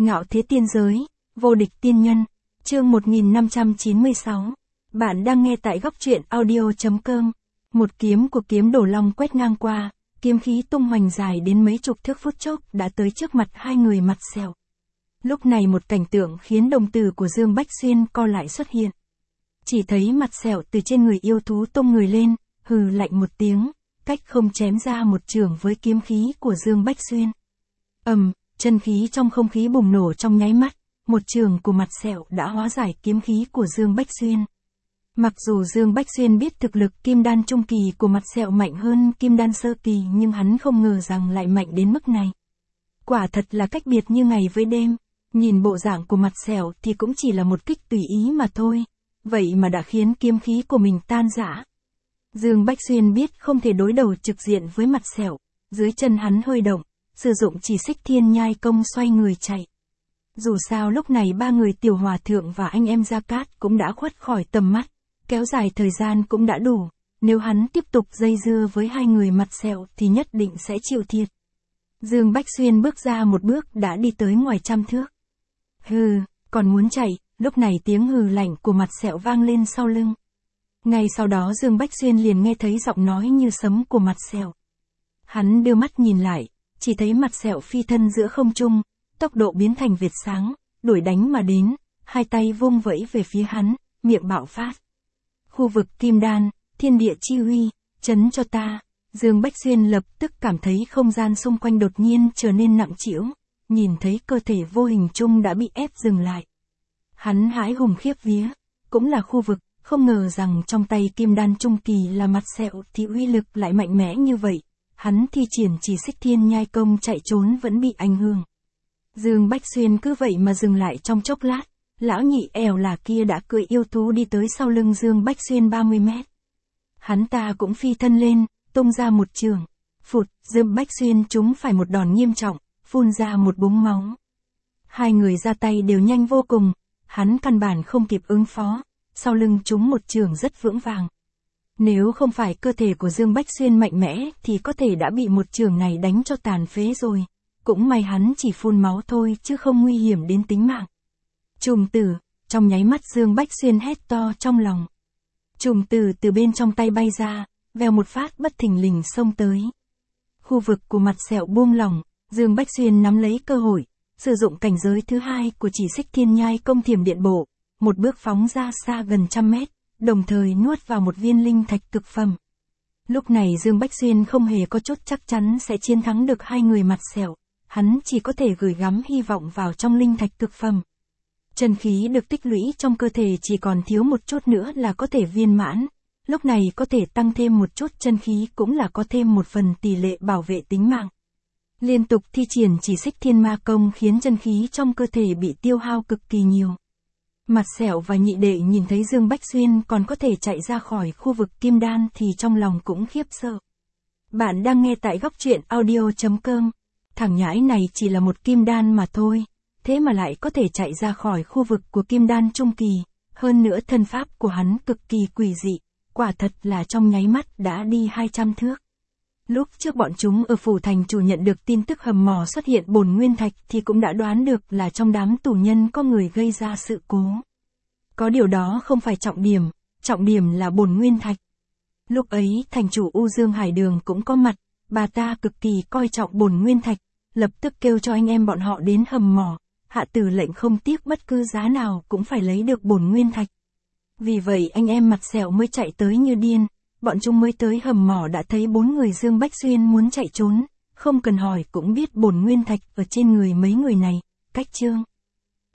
Ngạo thế tiên giới, vô địch tiên nhân, chương 1596. Bạn đang nghe tại góc truyện audio.com. Một kiếm của kiếm đổ long quét ngang qua, kiếm khí tung hoành dài đến mấy chục thước, phút chốc đã tới trước mặt hai người mặt sẹo. Lúc này một cảnh tượng khiến đồng tử của Dương Bách Xuyên co lại xuất hiện. Chỉ thấy mặt sẹo từ trên người yêu thú tung người lên, hừ lạnh một tiếng, cách không chém ra một chưởng với kiếm khí của Dương Bách Xuyên. Chân khí trong không khí bùng nổ trong nháy mắt, một chưởng của mặt sẹo đã hóa giải kiếm khí của Dương Bách Xuyên. Mặc dù Dương Bách Xuyên biết thực lực kim đan trung kỳ của mặt sẹo mạnh hơn kim đan sơ kỳ, nhưng hắn không ngờ rằng lại mạnh đến mức này. Quả thật là cách biệt như ngày với đêm, nhìn bộ dạng của mặt sẹo thì cũng chỉ là một kích tùy ý mà thôi, vậy mà đã khiến kiếm khí của mình tan rã. Dương Bách Xuyên biết không thể đối đầu trực diện với mặt sẹo, dưới chân hắn hơi động, sử dụng chỉ xích thiên nhai công xoay người chạy. Dù sao lúc này ba người tiểu hòa thượng và anh em Gia Cát cũng đã khuất khỏi tầm mắt, kéo dài thời gian cũng đã đủ, nếu hắn tiếp tục dây dưa với hai người mặt sẹo thì nhất định sẽ chịu thiệt. Dương Bách Xuyên bước ra một bước đã đi tới ngoài trăm thước. Hừ, còn muốn chạy, lúc này tiếng hừ lạnh của mặt sẹo vang lên sau lưng. Ngay sau đó Dương Bách Xuyên liền nghe thấy giọng nói như sấm của mặt sẹo. Hắn đưa mắt nhìn lại, chỉ thấy mặt sẹo phi thân giữa không trung, tốc độ biến thành vệt sáng, đuổi đánh mà đến, hai tay vung vẫy về phía hắn, miệng bạo phát. Khu vực kim đan, thiên địa chi uy, chấn cho ta. Dương Bách Xuyên lập tức cảm thấy không gian xung quanh đột nhiên trở nên nặng trĩu, nhìn thấy cơ thể vô hình chung đã bị ép dừng lại. Hắn hãi hùng khiếp vía, cũng là khu vực, không ngờ rằng trong tay kim đan trung kỳ là mặt sẹo thì uy lực lại mạnh mẽ như vậy. Hắn thi triển chỉ xích thiên nhai công chạy trốn vẫn bị ảnh hưởng. Dương Bách Xuyên cứ vậy mà dừng lại trong chốc lát, lão nhị ẻo là kia đã cưỡi yêu thú đi tới sau lưng Dương Bách Xuyên 30 mét. Hắn ta cũng phi thân lên, tung ra một chưởng, phụt, Dương Bách Xuyên trúng phải một đòn nghiêm trọng, phun ra một búng máu. Hai người ra tay đều nhanh vô cùng, hắn căn bản không kịp ứng phó, sau lưng trúng một chưởng rất vững vàng. Nếu không phải cơ thể của Dương Bách Xuyên mạnh mẽ thì có thể đã bị một chưởng này đánh cho tàn phế rồi. Cũng may hắn chỉ phun máu thôi chứ không nguy hiểm đến tính mạng. Trùm tử, trong nháy mắt Dương Bách Xuyên hét to trong lòng. Trùm tử từ bên trong tay bay ra, vèo một phát bất thình lình xông tới. Khu vực của mặt sẹo buông lỏng, Dương Bách Xuyên nắm lấy cơ hội, sử dụng cảnh giới thứ hai của chỉ xích thiên nhai công thiểm điện bộ, một bước phóng ra xa gần trăm mét, đồng thời nuốt vào một viên linh thạch cực phẩm. Lúc này Dương Bách Xuyên không hề có chút chắc chắn sẽ chiến thắng được hai người mặt sẹo, hắn chỉ có thể gửi gắm hy vọng vào trong linh thạch cực phẩm. Chân khí được tích lũy trong cơ thể chỉ còn thiếu một chút nữa là có thể viên mãn, lúc này có thể tăng thêm một chút chân khí cũng là có thêm một phần tỷ lệ bảo vệ tính mạng. Liên tục thi triển chỉ xích thiên ma công khiến chân khí trong cơ thể bị tiêu hao cực kỳ nhiều. Mặt sẹo và nhị đệ nhìn thấy Dương Bách Xuyên còn có thể chạy ra khỏi khu vực kim đan thì trong lòng cũng khiếp sợ. Bạn đang nghe tại góc truyện audio.com. Thằng nhãi này chỉ là một kim đan mà thôi, thế mà lại có thể chạy ra khỏi khu vực của kim đan trung kỳ, hơn nữa thân pháp của hắn cực kỳ quỷ dị, quả thật là trong nháy mắt đã đi 200 thước. Lúc trước bọn chúng ở phủ thành chủ nhận được tin tức hầm mỏ xuất hiện bổn nguyên thạch thì cũng đã đoán được là trong đám tù nhân có người gây ra sự cố. Có điều đó không phải trọng điểm là bổn nguyên thạch. Lúc ấy thành chủ U Dương Hải Đường cũng có mặt, bà ta cực kỳ coi trọng bổn nguyên thạch, lập tức kêu cho anh em bọn họ đến hầm mỏ, hạ tử lệnh không tiếc bất cứ giá nào cũng phải lấy được bổn nguyên thạch. Vì vậy anh em mặt sẹo mới chạy tới như điên, bọn chúng mới tới hầm mỏ đã thấy bốn người Dương Bách Xuyên muốn chạy trốn, không cần hỏi cũng biết bổn nguyên thạch ở trên người mấy người này, cách chương.